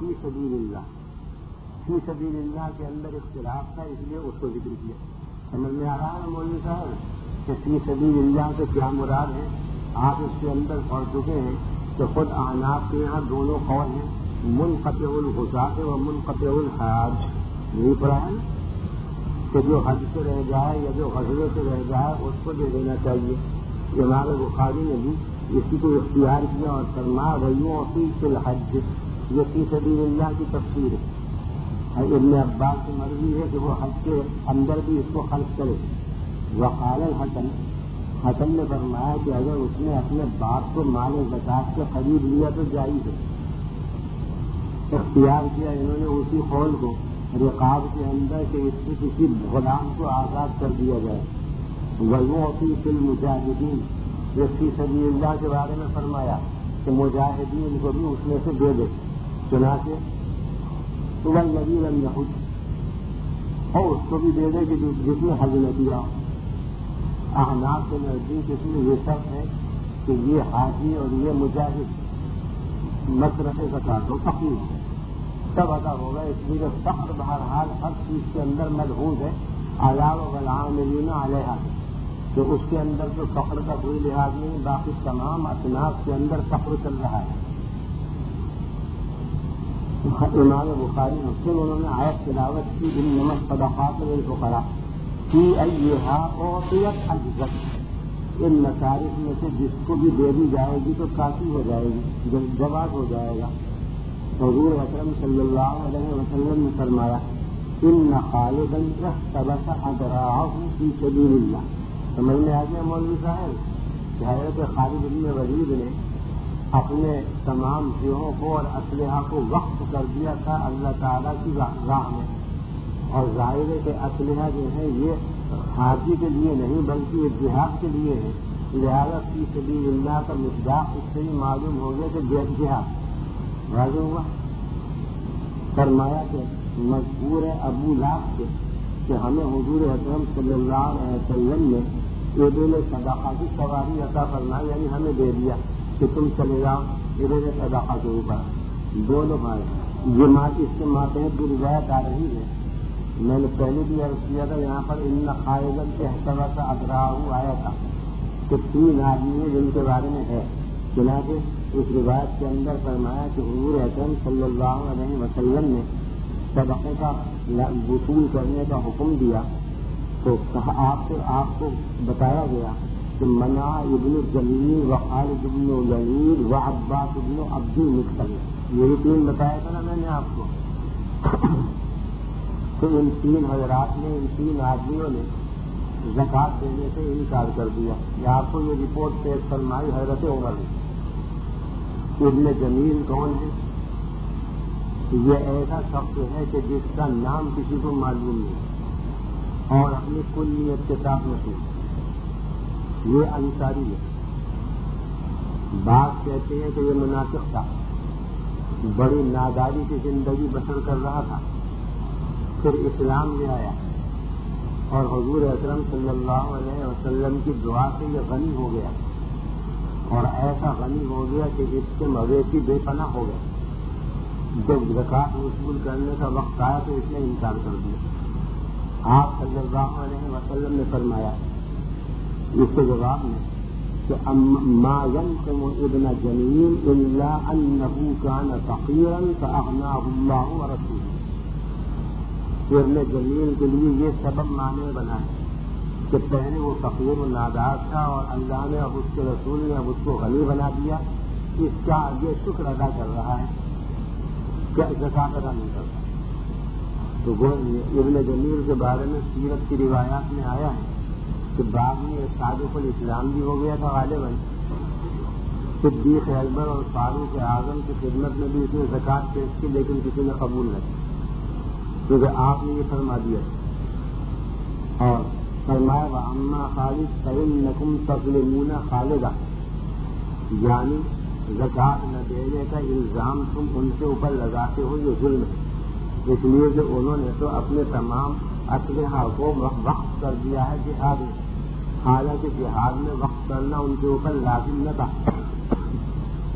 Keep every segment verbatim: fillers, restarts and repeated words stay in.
فی سبیل اللہ، فی سبیل اللہ کے اندر اختلاف تھا، اس لیے اس کو ذکر کیا۔ سمجھ میں آ رہا ہے مولوی صاحب کہ فی سبیل اللہ سے کیا مراد ہے؟ آپ اس کے اندر پڑھ چکے ہیں کہ خود احناف کے یہاں دونوں قول ہیں، منقطع الغزاة و منقطع الحاج، یہی پڑھا ہے کہ جو حج سے رہ جائے یا جو غزوے سے رہ جائے اس کو دے دینا چاہیے۔ امام بخاری نے بھی اسی کو اختیار کیا اور فرمایا وَيُعْطِي فِي الْحَجِّ، یہ فی سبیل اللہ کی تفسیر ہے۔ ابن عباس کی مرضی ہے کہ وہ حج کے اندر بھی اس کو خرچ کرے۔ وقال الحسن، حسن نے فرمایا کہ اگر اس نے اپنے باپ کو مال زکوٰۃ سے خرید لیا تو جائز ہے۔ اختیار کیا انہوں نے اسی قول کو رقاب کے اندر کہ اس سے کسی غلام کو آزاد کر دیا جائے۔ وَيُعْطِي فِي الْمُجَاهِدِينَ، یہ فی سبیل اللہ کے بارے میں فرمایا کہ مجاہدین کو بھی اس میں سے دے دے، چنانچہ وَالَّذِي لَمْ يَحُجِّ، اور اس کو بھی دے دے کہ جس نے حج نہ کیا۔ احناف کے نزدیک اس میں یہ شرط ہے کہ یہ حاجی اور یہ مجاہد مصرف زکوٰۃ و فقیر تب ادا ہوگا، اس لیے کہ فقر بہرحال ہر چیز کے اندر ملحوظ ہے، علاوہ والعاملین علیہا، کہ اس کے اندر تو فقر کا کوئی لحاظ نہیں، باقی تمام اصناف کے اندر فقر چل رہا ہے۔ امام بخاری مسلم انہوں نے آیت تلاوت کی انما الصدقات للفقراء فی ایہا اعطیت اجزت، ان مصارف میں سے جس کو بھی دے دی جائے گی تو کافی ہو جائے گی، جواب ہو جائے گا۔ حضور اکرم صلی اللہ علیہ وسلم نے فرمایا ان خالدا احتبس اذراعہ فی سبیل اللہ۔ سمجھ میں آ گیا مولوی صاحب کہ حضرت خالد بن ولید نے اپنے تمام زیوں کو اور اسلحہ کو وقف کر دیا تھا اللہ تعالیٰ کی راہ میں، اور ظاہر ہے کہ اسلحہ جو ہے یہ حاجی کے لیے نہیں بلکہ یہ جہاد کے لیے ہے، لہٰذا فی سبیل اللہ کا مصداق اس سے ہی معلوم ہو گیا کہ جہاد واضح ہوا۔ فرمایا کہ مذکور ہے ابو لہب سے کہ ہمیں حضور اکرم صلی اللہ علیہ وسلم نے ابل صدقہ کی سواری عطا فرمائی، یعنی ہمیں دے دیا کہ تم چلے جاؤ ابل صدقہ کے اوپر۔ دونوں بھائی یہ مات اس کے ماتحت بھی روایت آ رہی ہے، میں نے پہلے بھی عرض کیا تھا یہاں پر ان خالدا احتبس اذراعہ آیا تھا کہ تین آدمی جن کے بارے میں ہے، چنانچہ اس روایت کے اندر فرمایا کہ حضور اکرم صلی اللہ علیہ وسلم نے صدقے کا وصول کرنے کا حکم دیا تو آپ سے آپ کو بتایا گیا کہ منع ابن جلیل و خالد ابن ولید و عباس ابن عبد المطلب، یہی تین بتایا تھا نا میں نے آپ کو۔ تو ان تین حضرات نے ان تین آدمیوں نے زکوٰۃ دینے سے انکار کر دیا۔ یہ آپ کو یہ رپورٹ پیش فرمائی حضرت عمر نے۔ ابن جمیل کون ہے؟ یہ ایسا شخص ہے کہ جس کا نام کسی کو معلوم نہیں اور اپنی کلیت کے ساتھ مسلم، یہ انصاری ہے۔ بعض کہتے ہیں کہ یہ منافق تھا، بڑی ناداری کی زندگی بسر کر رہا تھا، پھر اسلام لے آیا اور حضور اکرم صلی اللہ علیہ وسلم کی دعا سے یہ غنی ہو گیا، اور ایسا غنی ہو گیا کہ اس کے مویشی بے پناہ ہو گئے۔ جب زکوٰۃ وصول کرنے کا وقت آیا تو اس نے انکار کر دیا۔ آپ صلی اللہ علیہ وسلم نے فرمایا اس کے جواب میں کہ ما ينقم ابن جمیل الا انه كان فقيرا فاغناه الله ورسوله، ابن جمیل کے لیے یہ سبب معنی بنا ہے کہ پہلے وہ فقیر و نادار تھا اور اللہ نے اب اس کے رسول نے اب اس کو غنی بنا دیا، اس کا یہ شکر ادا کر رہا ہے کہ زکوٰۃ ادا نہیں کرتا۔ تو وہ ابن جمیل کے بارے میں سیرت کی روایات میں آیا ہے کہ بعد میں صادق الاسلام بھی ہو گیا تھا غالباً، صدیق اکبر اور فاروق اعظم کی خدمت میں بھی اس نے زکوٰۃ پیش کی لیکن کسی نے قبول نہ کی کیونکہ آپ نے یہ فرما دیا۔ اور فرمایا وَأَمَّا خَالِدٌ فَإِنَّكُمْ تَظْلِمُونَ خَالِدًا، یعنی زکوٰۃ نہ دینے کا الزام تم ان کے اوپر لگاتے ہو، یہ ظلم ہے، اس لیے کہ انہوں نے تو اپنے تمام اسلحہ کو وقف کر دیا ہے جہاد میں، حالانکہ جہاد میں وقف کرنا ان کے اوپر لازم نہ تھا،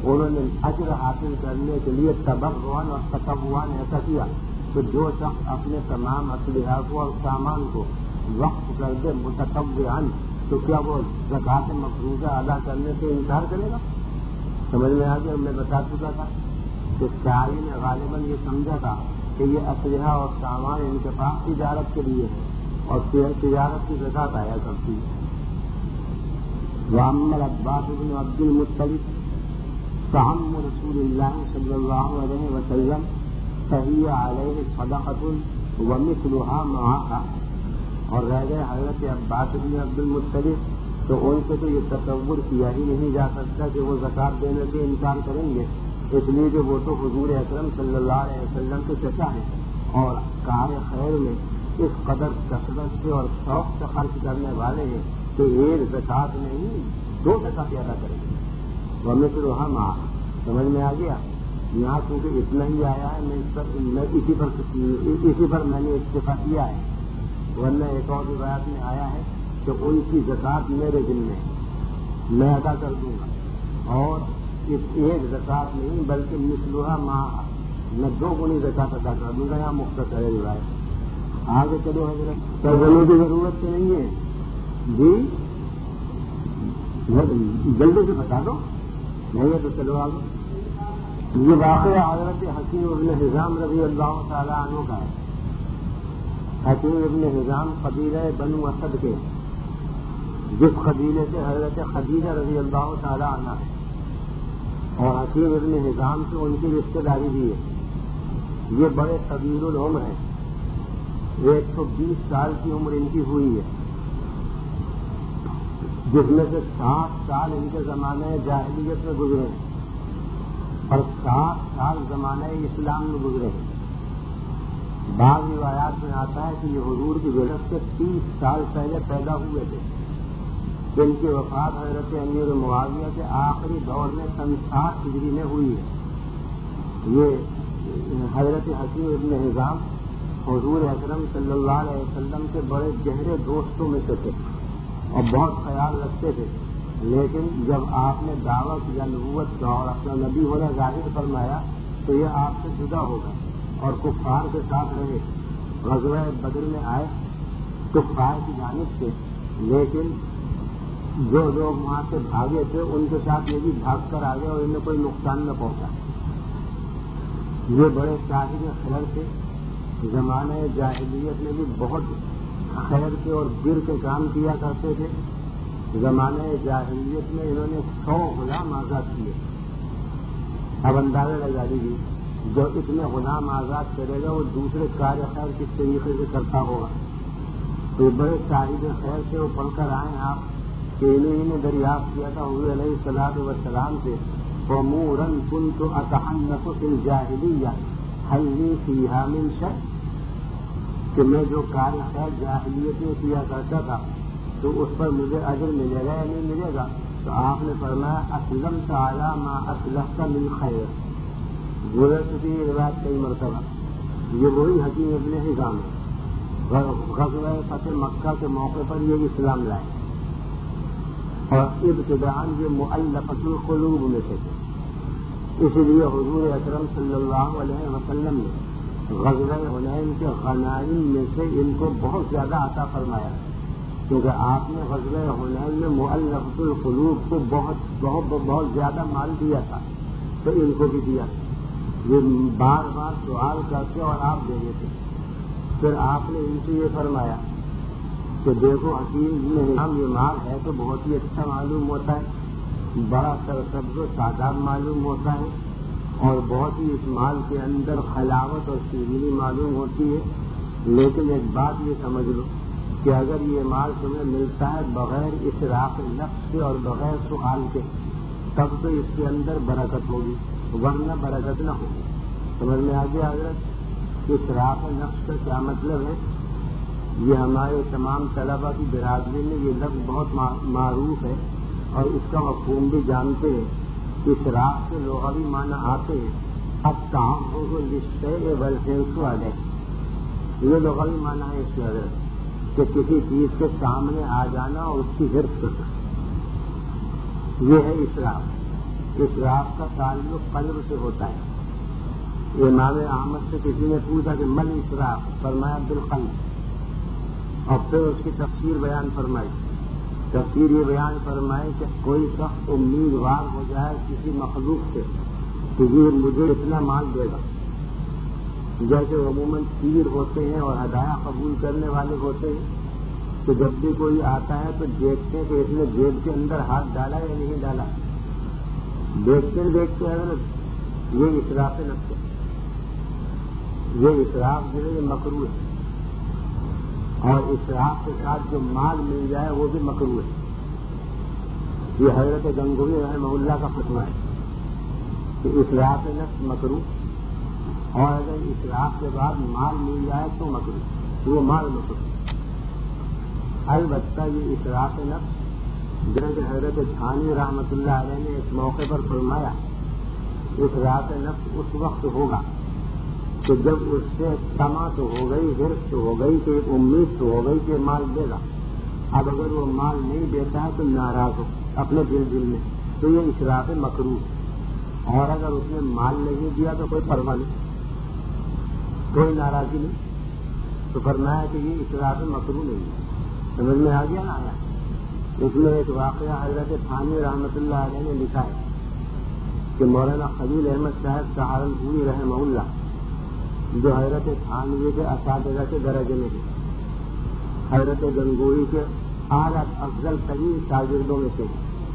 انہوں نے اجر حاصل کرنے کے لیے تبرعاً اور تطوعاً ایسا کیا کہ جو شخص اپنے تمام اسلحہ کو اور سامان کو وقف کر دے متطوعاً تو کیا وہ زکوٰۃ مفروضہ ادا کرنے سے انکار کرے گا؟ سمجھ میں آ گیا؟ میں بتا چکا تھا کہ شاعری نے غالباً یہ سمجھا تھا کہ یہ اسلحہ اور سامان ان کے پاس تجارت کے لیے ہے اور تجارت کی زکوٰۃ آیا کرتی ہے۔ وَأَمَّا الْعَبَّاسُ بْنُ عَبْدِ الْمُطَّلِبِ فَعَمُّ رسول اللہ صلی اللہ علیہ وسلم فَهِيَ عَلَيْهِ صَدَقَةٌ وَمِثْلُهَا مَعَهَا، اور رہ گئے حضرت عباس بن عبد المطلب، تو ان سے تو یہ تصور کیا ہی نہیں جا سکتا کہ وہ زکوٰۃ دینے سے انکار کریں گے، اس لیے کہ وہ تو حضور اکرم صلی اللہ علیہ وسلم کے چچا ہیں اور کار خیر میں اس قدر کثرت سے اور شوق سے خرچ کرنے والے ہیں کہ ایک زکوٰۃ نہیں دو زکوٰۃ ادا کریں گے۔ وَمِثْلُهَا مَعَهَا، سمجھ میں آ گیا؟ یہاں کیونکہ اتنا ہی آیا ہے، میں اس پر میں اسی پر اسی پر میں نے اکتفا کیا ہے، ورنہ ایک اور روایت میں آیا ہے کہ ان کی زکوٰۃ میرے ذمہ ہے، میں ادا کر دوں گا، اور ایک زکوٰۃ نہیں بلکہ مثلها معها، میں دو گنی زکوٰۃ ادا کر دوں گا۔ یہاں مختصر ہے روایت، آگے چلو حضرت، ترجمے کی ضرورت تو نہیں ہے جی، جلدی سے بتا دو، نہیں ہے تو چلو آگے۔ یہ واقعہ حضرت حکیم ابن حزام رضی اللہ تعالیٰ عنہ کا ہے۔ حکیم ابن حزام قبیلہ بنو اسد کے، جس قبیلے سے حضرت خدیجہ رضی اللہ تعالیٰ عنہ ہے، اور حکیم ابن حزام سے ان کی رشتے داری بھی ہے۔ یہ بڑے طویل العمر ہیں، ایک سو بیس سال کی عمر ان کی ہوئی ہے، جس میں سے سات سال ان کے زمانے جاہلیت میں گزرے ہیں اور سات سال زمانہ اسلام میں گزرے ہیں۔ بعض روایات میں آتا ہے کہ یہ حضور کی ولادت سے تیس سال پہلے پیدا ہوئے تھے، جن کی وفات حضرت امیر معاویہ کے آخری دور میں سن ساٹھ ہجری میں ہوئی ہے۔ یہ حضرت حکیم ابن حزام حضور اکرم صلی اللہ علیہ وسلم کے بڑے گہرے دوستوں میں سے تھے اور بہت خیال رکھتے تھے، لیکن جب آپ نے دعوت یا نبوت کا اور اپنا نبی ہونا ظاہر فرمایا تو یہ آپ سے جدا ہو گئے اور کفار کے ساتھ رہے۔ غزوہ بدر میں آئے کفار کی جانب سے، لیکن جو لوگ وہاں سے بھاگے تھے ان کے ساتھ یہ بھی بھاگ کر آگے اور انہیں کوئی نقصان نہ پہنچا۔ یہ بڑے صاحب خیر تھے، زمانے جاہلیت میں بھی بہت خیر کے اور بر کے کام کیا کرتے تھے۔ زمانے جاہلیت میں انہوں نے سو غلام آزاد کیے۔ اب اندازہ لگا لیجیے، جو اتنے غلام آزاد کرے گا وہ دوسرے کار خیر کس طریقے سے کرتا ہوگا۔ تو بڑے صاحب خیر سے وہ پڑھ کر آئے آپ کہ انہیں نے دریافت کیا تھا حضور علیہ الصلوۃ والسلام سے، وَمُورًا كُنتُ أَتَحَنَّثُ فِي الْجَاهِلِيَّةِ هَلْ لِي فِيهَا مِنْ شَيْءٍ، کہ میں جو کار خیر جاہلیت میں کیا کرتا تھا تو اس پر مجھے اجر ملے گا یا نہیں ملے گا؟ تو آپ نے فرمایا اسلمت علی ما اسلفت من خیر، گزر چکی یہ روایت کئی مرتبہ۔ یہ وہی حکیم ابن حزام ہے، غزوہ فتح مکہ کے موقع پر یہ اسلام لائے اور ابتداءً یہ مؤلفۃ القلوب میں سے تھے، اس لیے حضور اکرم صلی اللہ علیہ وسلم نے غزوہ حنین کے غنائم میں سے ان کو بہت زیادہ عطا فرمایا، کیونکہ آپ نے غزوہ حنین میں مؤلفۃ القلوب کو بہت بہت بہت زیادہ مال دیا تھا، تو ان کو بھی دیا۔ یہ بار بار سوال کرتے اور آپ دے دیتے۔ پھر آپ نے ان سے یہ فرمایا کہ دیکھو حکیم میں یہ مال ہے تو بہت ہی اچھا معلوم ہوتا ہے، بڑا سرسبز و شاداب معلوم ہوتا ہے، اور بہت ہی اس مال کے اندر خلاوت اور شیرینی معلوم ہوتی ہے، لیکن ایک بات یہ سمجھ لو کہ اگر یہ مال تمہیں ملتا ہے بغیر اسراف نفس کے اور بغیر سؤال کے، تب تو اس کے اندر برکت ہوگی، ورنہ برکت نہ ہوگی۔ سمجھ میں آ گیا حضرت؟ اسراف نفس کا کیا مطلب ہے؟ یہ ہمارے تمام طلبہ کی برادری میں یہ لفظ بہت معروف ہے اور اس کا مفہوم بھی جانتے ہیں۔ اسراف کے لغوی معنی آتے ہیں التعرض للشیء والحرص علیہ، یہ لغوی معنی ہے اس کے حضرت کہ کسی چیز کے سامنے آ جانا اور اس کی حرص کرنا، یہ ہے اسراف۔ اسراف کا تعلق قلب سے ہوتا ہے. امام احمد سے کسی نے پوچھا کہ من اسراف؟ فرمایا بالقلب. اور پھر اس کی تفسیر بیان فرمائی. تفسیر یہ بیان فرمائی کہ کوئی شخص امیدوار ہو جائے کسی مخلوق سے کہ یہ مجھے اتنا مال دے گا. جیسے عموماً پیر ہوتے ہیں اور ہدایہ قبول کرنے والے ہوتے ہیں تو جب بھی کوئی آتا ہے تو دیکھتے ہیں کہ اس نے جیب کے اندر ہاتھ ڈالا یا نہیں ڈالا. دیکھتے دیکھتے اگر یہ اسراف نفس ہے. یہ اسراف جو ہے یہ مکروہ ہے. اور اسراف کے ساتھ جو مال مل جائے وہ بھی مکروہ ہے. یہ حضرت گنگوہی رحمہ اللہ کا فتویٰ ہے کہ اسراف نفس مکروہ، اور اگر اسراف کے بعد مال مل جائے تو مکروہ، وہ مال مکروہ. البتہ یہ اسراف نفس جیسے حضرت تھانوی رحمۃ اللہ علیہ نے اس موقع پر فرمایا، اسراف نفس اس وقت ہوگا کہ جب اس سے تما تو ہو گئی، حرص تو ہو گئی، کہ امید تو ہو گئی کہ مال دے گا. اب اگر وہ مال نہیں دیتا ہے تو ناراض ہو اپنے دل دل میں، تو یہ اسراف مکروہ. اور اگر اس نے مال نہیں دیا تو کوئی پرواہ نہیں، کوئی ناراضی نہیں. تو فرمایا کہ یہ اسراف مکروہ نہیں ہے. سمجھ میں آ گیا نا آیا. اس میں ایک واقعہ حضرت تھانوی رحمۃ اللہ علیہ نے لکھا ہے کہ مولانا خلیل احمد صاحب سہارنپوری رحمہ اللہ جو حضرت تھانوی کے اساتذہ کے درجے میں تھے، حضرت گنگوہی کے اعلیٰ افضل ترین شاگردوں میں سے،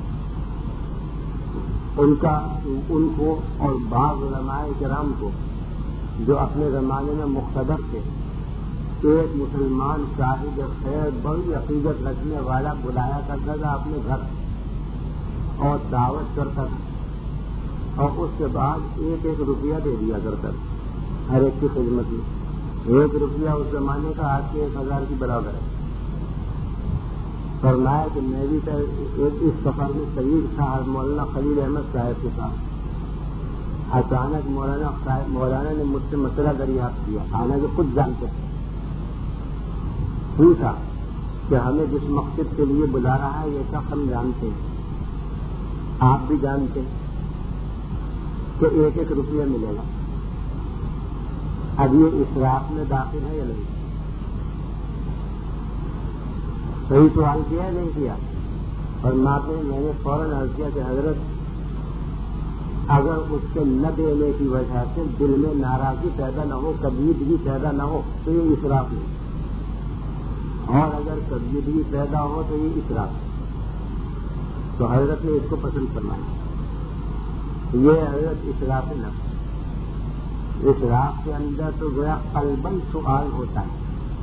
ان کا ان کو اور بعض علماء کرام کو جو اپنے زمانے میں مقتدر تھے، ایک مسلمان صاحب خیر بڑی عقیدت رکھنے والا بلایا کرتا تھا اپنے گھر اور دعوت کرتا تھا، اور اس کے بعد ایک ایک روپیہ دے دیا کرتا تھا ہر ایک کی خدمت میں. ایک روپیہ اس زمانے کا آج کے ایک ہزار کی برابر ہے. فرمایا کہ میں بھی اس سفر میں شریک تھا مولانا خلیل احمد صاحب کے ساتھ. اچانک مولانا صاحب مولانا نے مجھ سے مسئلہ دریافت کیا، حالانکہ خود جانتے تھے. پوچھا کہ ہمیں جس مقصد کے لیے بلا رہا ہے یہ شخص ہم جانتے ہیں، آپ بھی جانتے ہیں کہ ایک ایک روپیہ ملے گا. اب یہ اسراف میں داخل ہے یا نہیں؟ صحیح سوال کیا ہے نہیں کیا؟ اور میں نے فوراً عرض کیا کہ حضرت اگر اس کے نہ دینے کی وجہ سے دل میں ناراضی پیدا نہ ہو، کبیدگی پیدا نہ ہو تو یہ اسراف نہیں، اور اگر کبیدگی پیدا ہو تو یہ اسراف. تو حضرت نے اس کو پسند فرمایا. یہ حضرت اسراف نفس. اسراف کے اندر تو گویا قلباً سوال ہوتا ہے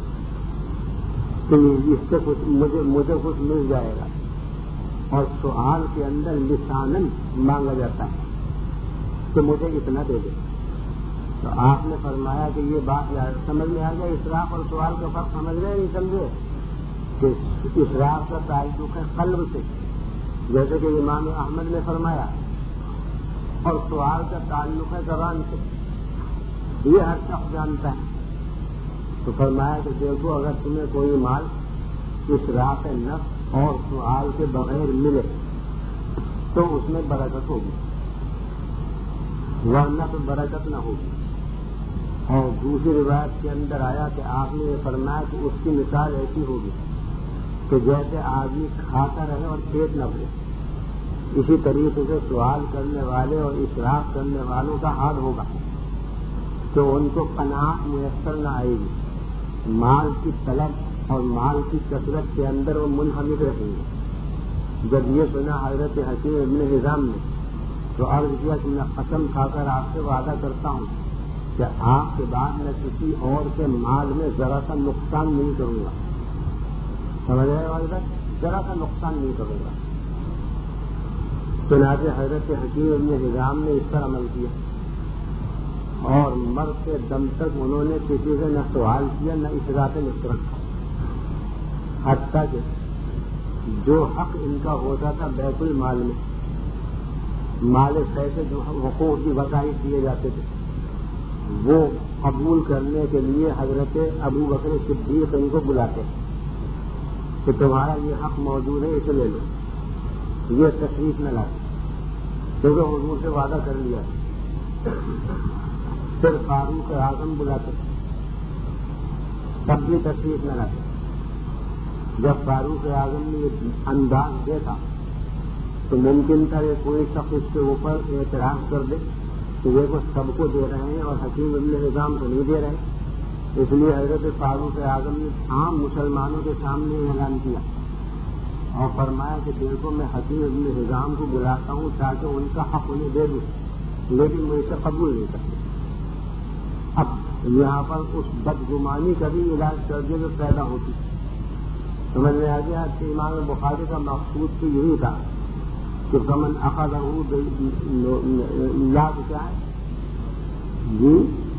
کہ اس سے کچھ مجھے مجھے کچھ مل جائے گا، اور سوال کے اندر لساناً مانگا جاتا ہے کہ مجھے اتنا دے دے. تو آپ نے فرمایا کہ یہ بات سمجھ میں آ گیا. اسراف اور سوال کا فرق سمجھ گئے نہیں سمجھے؟ کہ اسراف کا تعلق ہے قلب سے جیسے کہ امام احمد نے فرمایا، اور سوال کا تعلق ہے زبان سے، یہ ہر شخص جانتا ہے. تو فرمایا کہ دیکھو اگر تمہیں کوئی مال اسراف نفس اور سوال کے بغیر ملے تو اس میں برکت ہوگی، ورنہ تو برکت نہ ہوگی. اور دوسری روایت کے اندر آیا کہ آپ نے یہ فرمایا کہ اس کی مثال ایسی ہوگی کہ جیسے آدمی کھاتا رہے اور پیٹ نہ بھرے. اسی طریقے سے سوال کرنے والے اور اسراف کرنے والوں کا حال ہوگا کہ ان کو قناعت میسر نہ آئے گی. مال کی طلب اور مال کی کثرت کے اندر وہ منہمک رہیں گے. جب یہ سنا حضرت حکیم ابن حزام نے تو عرض کیا کہ میں قسم کھا کر آپ سے وعدہ کرتا ہوں کہ آپ کے بعد میں کسی اور کے مال میں ذرا سا نقصان نہیں کروں گا. سمجھ رہے والدہ؟ ذرا سا نقصان نہیں کروں گا. چنانچہ حضرت حکیم ابن حزام نے اس پر عمل کیا اور مرتے دم تک انہوں نے کسی سے نہ سوال کیا نہ اسراف نفس. حتیٰ کہ جو حق ان کا ہوتا تھا بیت المال میں، مال پیسے جو حقوق کی وسائل دیے جاتے تھے، وہ قبول کرنے کے لیے حضرت ابو بکر صدیق ان کو بلاتے کہ تمہارا یہ حق موجود ہے اسے لے لو، یہ تشریف نہ لاتے. کیونکہ حضور سے وعدہ کر لیا پھر فاروق اعظم بلاتے تب بھی تشریف نہ لاتے. جب فاروق اعظم نے یہ انداز دیکھا تو ممکن تھا کہ کوئی شخص اس کے اوپر اعتراض کر دے کہ یہ کچھ سب کو دے رہے ہیں اور حکیم ابن حزام کو نہیں دے رہے. اس لیے حضرت فاروق اعظم نے عام مسلمانوں کے سامنے اعلان کیا اور فرمایا کہ دیکھو میں حکیم ابن حزام کو بلاتا ہوں تاکہ ان کا حق انہیں دے دوں، لیکن میں اسے قبول نہیں کرتا. اب یہاں پر اس بدگمانی کا بھی علاج کر دیا جو پیدا ہوتی. سمجھ میں آ گیا کہ امام بخاری کا مقصود تو یہی تھا کہ فمن اخذہ لا کیا ہے جی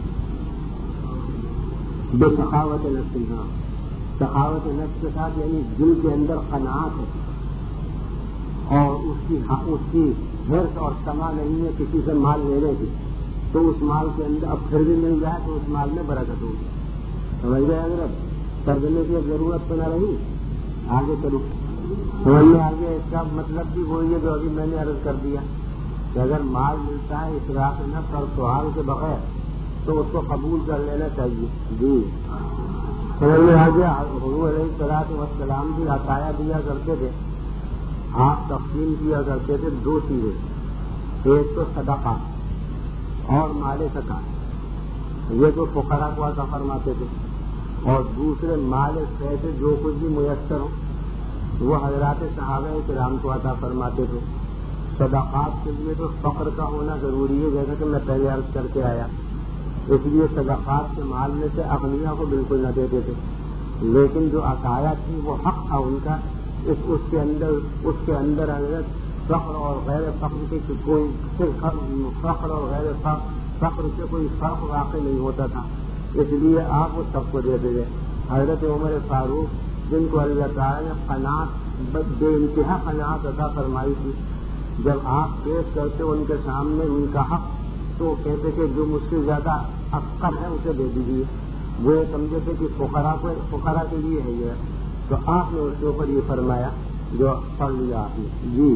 بے سخاوت نفس. ہاں سخاوت نفس کے ساتھ یعنی دل کے اندر قناعت ہے اور اس کی اس کی حرص اور طمع نہیں ہے کسی سے مال لینے کی، تو اس مال کے اندر اب پھر بھی مل جائے تو اس مال میں برکت ہوگی. سمجھ گئے اگر اب ترجمے کی ضرورت تو نہ رہی. آگے چلو سمجھ میں آگے اس کا مطلب بھی وہی ہے جو ابھی میں نے عرض کر دیا کہ اگر مال ملتا ہے اسراف نفس اور سوال کے بغیر تو اس کو قبول کر لینا چاہیے. جی سمجھ میں آ گیا. حضور علیہ الصلوۃ والسلام بھی عطایا دیا کرتے تھے، آپ تقسیم کیا کرتے تھے دو چیزیں، ایک تو صدقہ اور مال زکات، یہ تو فقراء کو عطا فرماتے تھے، اور دوسرے مال پیسے جو کچھ بھی میسر ہو وہ حضرات صحابہ کرام کو عطا فرماتے تھے. صدقات کے لیے تو فقر کا ہونا ضروری ہے جیسا کہ میں پہلے عرض کر کے آیا، اس لیے صدقات کے مال میں سے اغنیاء کو بالکل نہ دیتے تھے، لیکن جو عطایا تھی وہ حق تھا ان کا. اس اس کے اندر اس کے اندر اگر فخر اور غیر فخر کے کوئی فخر اور غیر فخر سے کوئی فرق واقع نہیں ہوتا تھا، اس لیے آپ وہ سب کو دیتے تھے. حضرت عمر فاروق جن کو اللہ تعالیٰ نے قناعت بے انتہا قناعت عطا فرمائی تھی، جب آپ پیش کرتے ان کے سامنے ان کا حق تو کہتے کہ جو مجھ سے زیادہ افقر ہے اسے دے دیجیے. وہ یہ سمجھے تھے کہ فقراء کو فقراء کے لیے ہے یہ، تو آپ نے اس کے اوپر یہ فرمایا جو پڑھ لیا آپ نے. جی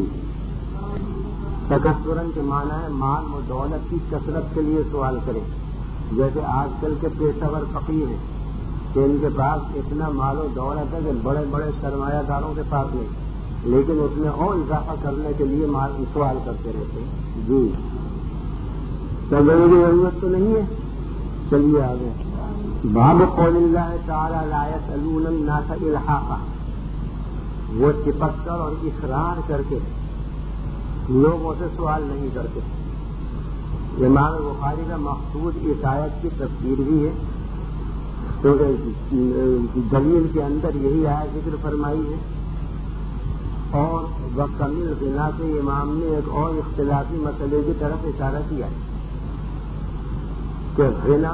تکثرن کے معنی ہے مال و دولت کی کثرت کے لیے سوال کرے. جیسے آج کل کے پیشہ ور فقیر ہیں کہ ان کے پاس اتنا مال و دولت ہے کہ بڑے بڑے سرمایہ داروں کے پاس نہیں، لیکن اس میں اور اضافہ کرنے کے لیے مال سوال کرتے رہتے ہیں. جی سمجھنے کی ضرورت تو نہیں ہے. چلیے آگے. باب قول اللہ تعالی لا يسألون الناس الحاقا، وہ چپک کر اور اصرار کر کے لوگوں سے سوال نہیں کرتے. امام بخاری کا مقصود اس آیت کی تفسیر بھی ہے کیونکہ دلیل کے اندر یہی آیت ذکر فرمائی ہے، اور وکمیل غنا سے امام نے ایک اور اختلافی مسئلے کی طرف اشارہ کیا ہے کہ غنا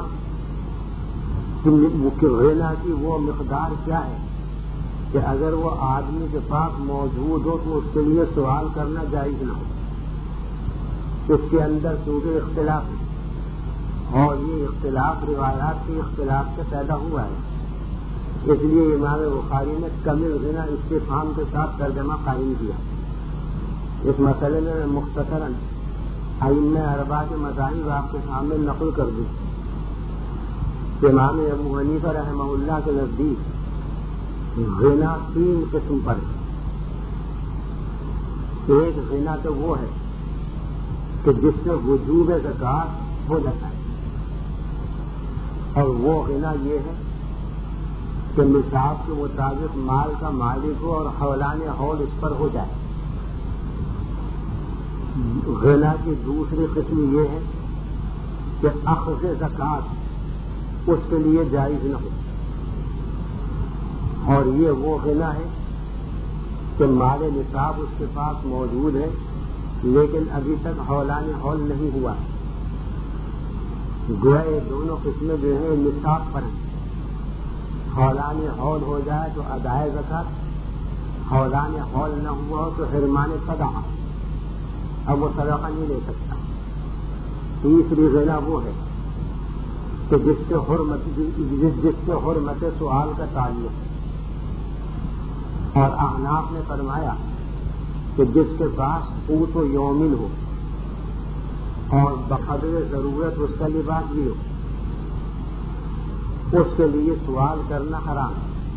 غنا کی وہ مقدار کیا ہے کہ اگر وہ آدمی کے پاس موجود ہو تو اس کے لیے سوال کرنا جائز نہ ہو. اس کے اندر چونکہ اختلاف ہے اور یہ اختلاف روایات کے اختلاف سے پیدا ہوا ہے، اس لیے امام بخاری نے کمل غنا استفہام کے ساتھ ترجمہ قائم کیا. اس مسئلے میں مختصراً ائمہ اربعہ کے مذاہب آپ کے سامنے نقل کر دی. امام ابو حنیفہ رحمہ اللہ کے نزدیک غنا تین قسم پر ہے. ایک غنا تو وہ ہے کہ جس سے وجوب زکات ہو جاتا ہے، اور وہ غنا یہ ہے کہ نصاب کے مطابق مال کا مالک ہو اور حولان حول اس پر ہو جائے. غنا کی دوسری قسم یہ ہے کہ اخذ زکات اس کے لیے جائز نہ ہو، اور یہ وہ غنا ہے کہ مال نصاب اس کے پاس موجود ہے لیکن ابھی تک حولان حول نہیں ہوا. گویا یہ دونوں قسمیں جو ہیں نصاب پر ہیں. حولان حول ہو جائے تو ادائے زکات، حولان حول نہ ہوا ہو تو حرمان صدقہ، اب وہ صدقہ نہیں لے سکتا. تیسری غنا وہ ہے کہ جس سے حرمت جس جس سے حرمت سوال کا تعلق ہے، اور احناف نے فرمایا کہ جس کے پاس قوت و یومن ہو اور بقدر ضرورت اس کا لباس بھی ہو، اس کے لیے سوال کرنا حرام۔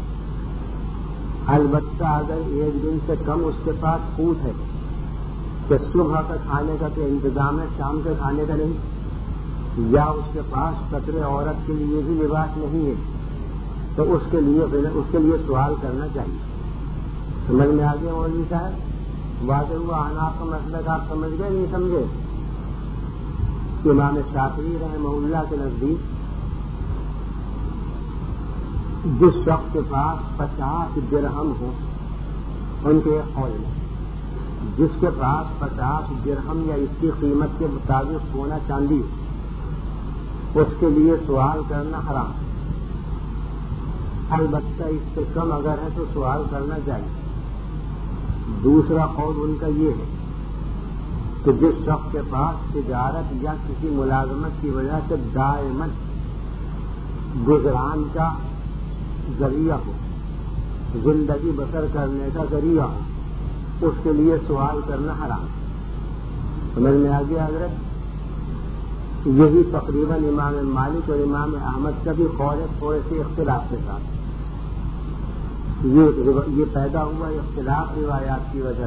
البتہ اگر ایک دن سے کم اس کے پاس قوت ہے کہ صبح کا کھانے کا تو انتظام ہے، شام کے کھانے کا نہیں، یا اس کے پاس قطر عورت کے لیے بھی لباس نہیں ہے، تو اس کے لیے اس کے لیے سوال کرنا چاہیے۔ سمجھ میں آ گیا مولوی صاحب؟ واضح ہوا احناف کا مسئلہ کا آپ سمجھ گئے نہیں سمجھے؟ امام شافعی رحمہ اللہ کے نزدیک جس شخص کے پاس پچاس درہم ہو، ان کے قول میں جس کے پاس پچاس درہم یا اس کی قیمت کے مطابق سونا چاندی ہو، اس کے لیے سوال کرنا حرام۔ البتہ اس سے کم اگر ہے تو سوال کرنا چاہیے۔ دوسرا قول ان کا یہ ہے کہ جس شخص کے پاس تجارت یا کسی ملازمت کی وجہ سے دائماً گزران کا ذریعہ ہو، زندگی بسر کرنے کا ذریعہ ہو، اس کے لیے سوال کرنا حرام۔ سمجھ میں آ گیا حضرت؟ یہی تقریباً امام مالک اور امام احمد کا بھی قول ہے، تھوڑے سے اختلاف کے ساتھ۔ یہ پیدا ہوا اختلاف روایات کی وجہ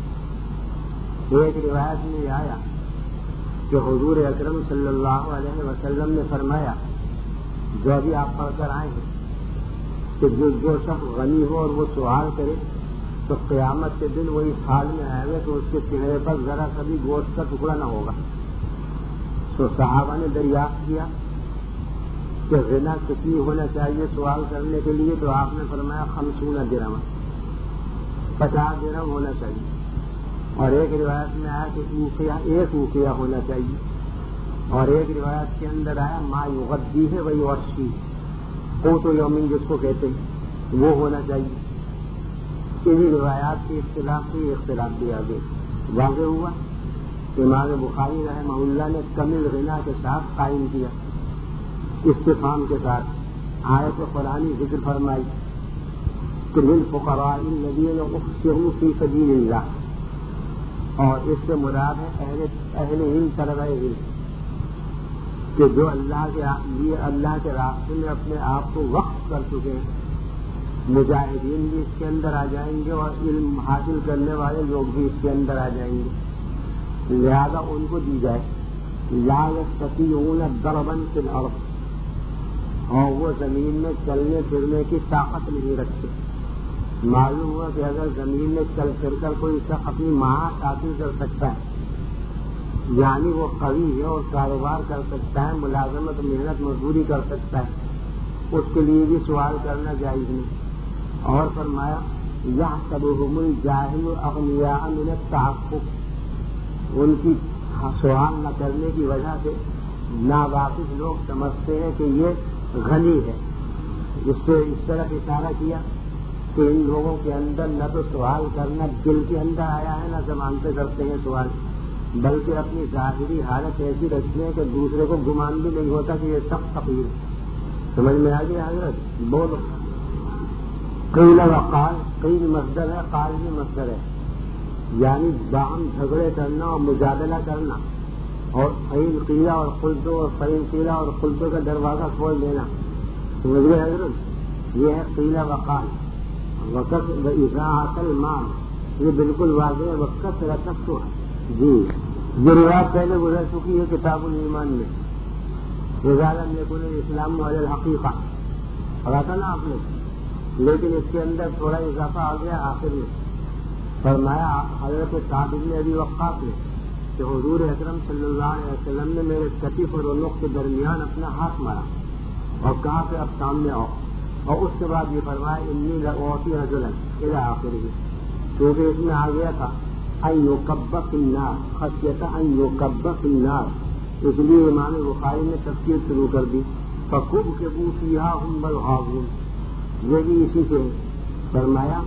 سے۔ ایک روایت میں یہ آیا کہ حضور اکرم صلی اللہ علیہ وسلم نے فرمایا، جو ابھی آپ پڑھ کر آئے ہیں، کہ جو جو شخص غنی ہو اور وہ سوال کرے تو قیامت کے دن وہ اس حال میں آئے گا تو اس کے چہرے پر ذرا کبھی گوشت کا ٹکڑا نہ ہوگا۔ تو صحابہ نے دریافت کیا کہ غنا کتنی ہونا چاہیے سوال کرنے کے لیے، تو آپ نے فرمایا خمسون درہم، پچاس درہم ہونا چاہیے۔ اور ایک روایت میں آیا کہ اوقیہ ایک اوقیہ ہونا چاہیے، اور ایک روایت کے اندر آیا ما یغدی ہے وہی ورشی، قوت و یومین جس کو کہتے ہیں وہ ہونا چاہیے۔ انہی روایات کے اختلاف سے اختلاف بھی آگے واضح ہوا۔ امام بخاری رحمہ اللہ نے کمل غنا کے ساتھ قائم کیا، استفہام کے ساتھ آیت قرآنی ذکر فرمائی کہ للفقراء الذین احصروا فی سبیل اللہ، اور اس سے مراد ہے اہل اہل علم طلبہ علم کہ جو اللہ کے لیے اللہ کے راستے میں اپنے آپ کو وقف کر چکے ہیں۔ مجاہدین بھی اس کے اندر آ جائیں گے اور علم حاصل کرنے والے لوگ بھی اس کے اندر آ جائیں گے، لہذا ان کو دی جائے۔ لا یستطیعون ضربا فی الارض، اور وہ زمین میں چلنے پھرنے کی طاقت نہیں رکھتے۔ معلوم ہوا کہ اگر زمین میں چل پھر کر کوئی شخص اپنی معاش حاصل کر سکتا ہے، یعنی وہ قوی ہے اور کاروبار کر سکتا ہے، ملازمت محنت مزدوری کر سکتا ہے، اس کے لیے بھی سوال کرنا جائز نہیں۔ اور فرمایا یحسبهم الجاہل اغنیاء من التعفف، ان کی سوال نہ کرنے کی وجہ سے ناواقف لوگ سمجھتے ہیں کہ یہ غنی ہے۔ اس سے اس طرح اشارہ کیا کہ ان لوگوں کے اندر نہ تو سوال کرنا دل کے اندر آیا ہے، نہ زبان سے کرتے ہیں سوال، بلکہ اپنی ظاہری حالت ایسی رکھتے ہیں کہ دوسرے کو گمان بھی نہیں ہوتا کہ یہ شخص فقیر ہے۔ سمجھ میں آ گیا حضرت؟ بولو۔ قیل وقال، قیل مصدر ہے، قال بھی مصدر ہے، یعنی باہم جھگڑے کرنا اور مجادلہ کرنا، اور قیل قیلا اور قلتو اور قیل قیلا اور قلتو کا دروازہ کھول دینا۔ سمجھ گئے حضرت؟ یہ ہے قیل وقال۔ وقت و اضاعت المال، یہ بالکل واضح ہے، وقت رکھت ہے۔ جی یہ روایت پہلے گزر چکی ہے کتاب الایمان میں، رضالم یکن الاسلام علی الحقیقہ پڑھا تھا نا آپ نے، لیکن اس کے اندر تھوڑا اضافہ آ گیا آخر میں۔ فرمایا حضرت سعد بن ابی وقاص نے کہ حضور اکرم صلی اللہ علیہ وسلم نے میرے کتف اور عنق کے درمیان اپنا ہاتھ مارا اور کہا کہ اب سامنے آؤ، اور اس کے بعد یہ فرمایا انی لأعطی رجلا الی آخرہ، کیونکہ اس میں آ گیا تھا ان یکب فی النار، خشیۃ ان یکب فی النار، اس لیے امام بخاری نے تفسیر شروع کر دی فکبکبوا فیہا ھم الغاوون، یہ بھی اسی سے فرمایا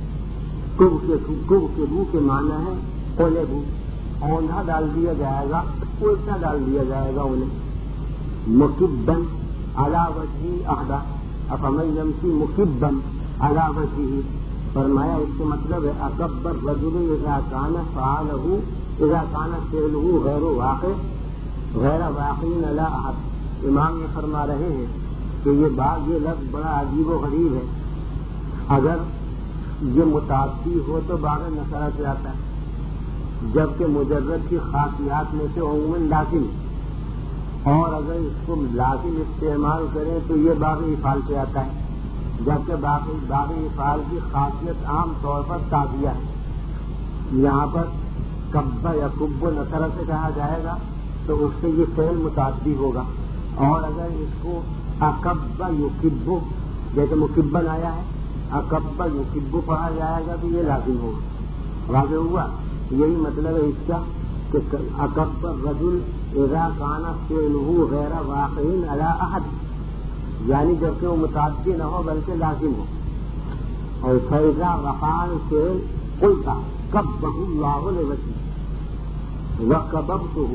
کبکبوا کے معنی ہے قلبوا، اوندھا ڈال دیا جائے گا، الٹا ڈال دیا جائے گا انہیں، مکبا علی وجہہ احدا افمن یمشی مکبا علی وجہہ، فرمایا اس کا مطلب ہے اکبر رجل اذا کان فعلہ اذا کان فعلہ غیر واقع غیر واقعین علی احد، امام یہ فرما رہے ہیں کہ یہ بات یہ لفظ بڑا عجیب و غریب ہے. اگر یہ متعدی ہو تو باب نصرہ سے آتا ہے، جبکہ مجرد کی خاصیات میں سے عموماً لازم، اور اگر اس کو لازم استعمال کریں تو یہ باب افعال سے آتا ہے، جبکہ باب باب افعال کی خاصیت عام طور پر تعدیہ ہے. یہاں پر کب یا کب نصرہ سے کہا جائے گا تو اس سے یہ فعل متعدی ہوگا، اور اگر اس کو اکب یکب جیسے مکبن آیا ہے اکب یکب پڑھا جائے گا تو یہ لازم ہوگا. واضح ہوا؟ یہی مطلب ہے اس کا کہ اکب الرجل اذا کان فعلہ غیر واقع علی احد، یعنی جبکہ وہ متعدی نہ ہو بلکہ لازم ہو. اور فیضا وقان فعل قلت کبہ اللہ لوجہہ وکببتہ،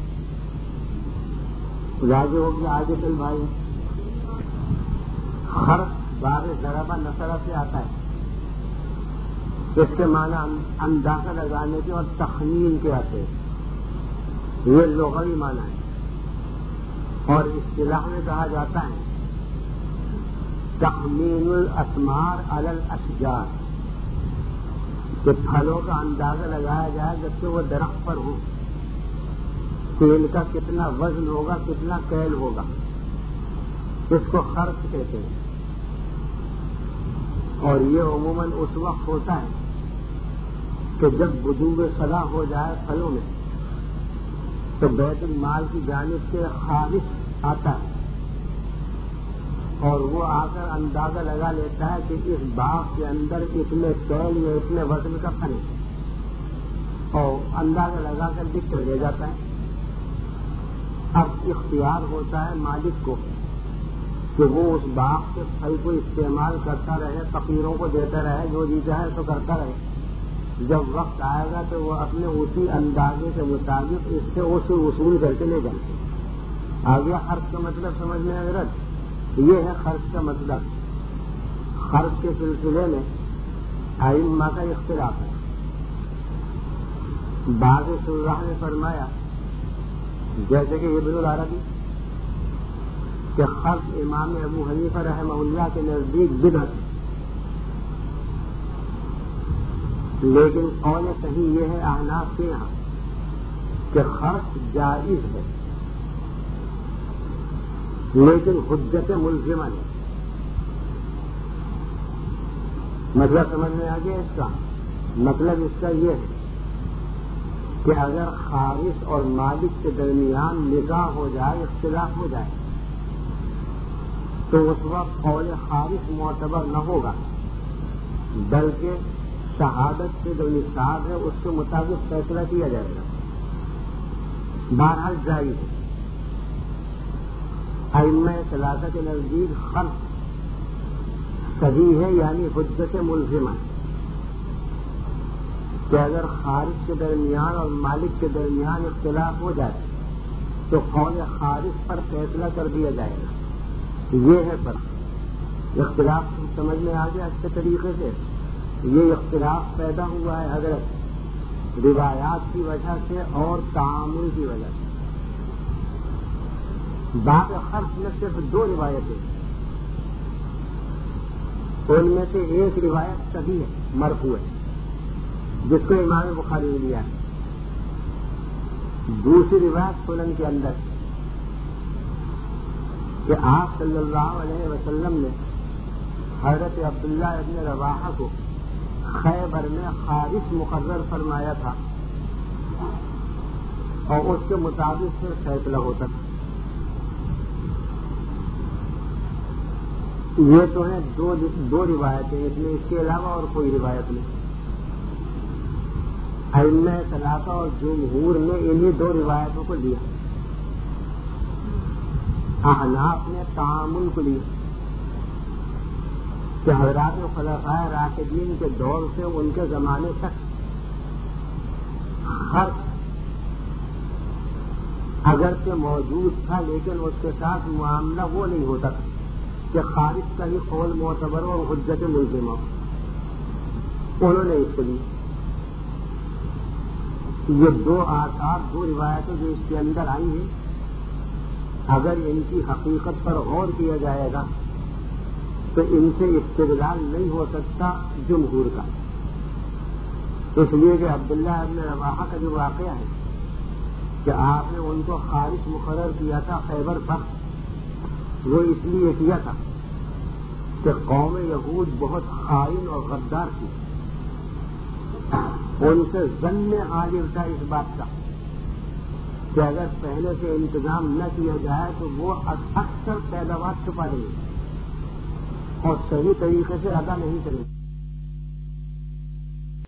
واضح ہو گیا. آگے چل بھائی، خرق باب ضربہ نصرہ سے آتا ہے، اس کے معنی اندازہ لگانے کے اور تخمین کے آتے ہیں، یہ لغوی معنی ہے. اور اصطلاح میں کہا جاتا ہے تخمین الاسمار علی الاشجار، کہ پھلوں کا اندازہ لگایا جائے جبکہ وہ درخت پر ہو، کہ ان کا کتنا وزن ہوگا، کتنا کیل ہوگا، اس کو خرق کہتے ہیں. اور یہ عموماً اس وقت ہوتا ہے کہ جب وجوب صلاح ہو جائے پھلوں میں تو بیت المال کی جانب سے خارج آتا ہے، اور وہ آ کر اندازہ لگا لیتا ہے کہ اس باغ کے اندر اتنے کیل یا اتنے وزن کا پھل ہے، اور اندازہ لگا کر لکھ کر لے جاتا ہے. اب اختیار ہوتا ہے مالک کو کہ وہ اس باغ کے پھل کو استعمال کرتا رہے، فقیروں کو دیتا رہے، جو جی چاہے تو کرتا رہے. جب وقت آئے گا تو وہ اپنے اسی اندازے کے مطابق اس سے اسے وصول کر کے لے جائیں گے. آگے خرچ کا مطلب سمجھ میں حضرت یہ ہے. خرچ کا مطلب خرچ کے سلسلے میں ائمہ کا اختلاف ہے. بعض شراح نے فرمایا جیسے کہ ابن العربی کہ خرچ امام ابو حنیفہ رحمہ اللہ کے نزدیک بدعت ہے، لیکن قول صحیح یہ ہے احناف کے یہاں کہ خرچ جائز ہے لیکن حجت ملزمہ ہے. مطلب سمجھ میں آ گیا اس کا؟ مطلب اس کا یہ ہے کہ اگر خارج اور مالک کے درمیان نکاح ہو جائے، اختلاف ہو جائے، تو اس وقت قول خارج معتبر نہ ہوگا، بلکہ شہادت سے جو نصاب ہے اس کے مطابق فیصلہ کیا جائے گا. بہرحال جائز ہے. ائمہ ثلاثہ کے نزدیک خرچ صحیح ہے، یعنی حجت ملزمہ، کہ اگر خارج کے درمیان اور مالک کے درمیان اختلاف ہو جائے تو قول خارج پر فیصلہ کر دیا جائے گا. یہ ہے فرق. اختلاف سمجھ میں آ گیا اچھے طریقے سے؟ یہ اختلاف پیدا ہوا ہے حضرت روایات کی وجہ سے اور تعامل کی وجہ سے. باب خرچ میں صرف دو روایتیں، ان میں سے ایک روایت صحیح ہے، مرفوع ہے، جس کو امام بخاری نے لیا ہے. دوسری روایت سنن کے اندر کہ آپ صلی اللہ علیہ وسلم نے حضرت عبداللہ ابن رواحہ کو خیبر میں خارج مقرر فرمایا تھا، اور اس کے مطابق پھر فیصلہ ہوتا تھا. یہ تو ہیں دو دو روایتیں، اس میں اس کے علاوہ اور کوئی روایت نہیں. ائمہ ثلاثہ اور جمہور نے انہی دو روایتوں کو لیا. احناف نے تعامل کو لیا کہ حضرات خلفائے راشدین کے دور سے ان کے زمانے تک خرچ اگرچہ موجود تھا، لیکن اس کے ساتھ معاملہ وہ نہیں ہوتا تھا کہ خارج کا ہی قول معتبر اور حجت ملزمہ. انہوں نے اس کو لی. یہ دو آثار، دو روایتیں جو اس کے اندر آئی ہیں، اگر ان کی حقیقت پر غور کیا جائے گا تو ان سے استدلال نہیں ہو سکتا جمہور کا، اس لیے کہ عبداللہ ابن رواحہ کا جو واقعہ ہے کہ آپ نے ان کو خارج مقرر کیا تھا خیبر پر، وہ اس لیے کیا تھا کہ قوم یہود بہت خائن اور غدار تھی، ان سے ظن عاجز تھا اس بات کا کہ اگر پہلے سے انتظام نہ کیا جائے تو وہ اکثر پیداوار چھپا دیں گے اور صحیح طریقے سے ادا نہیں کریں گے۔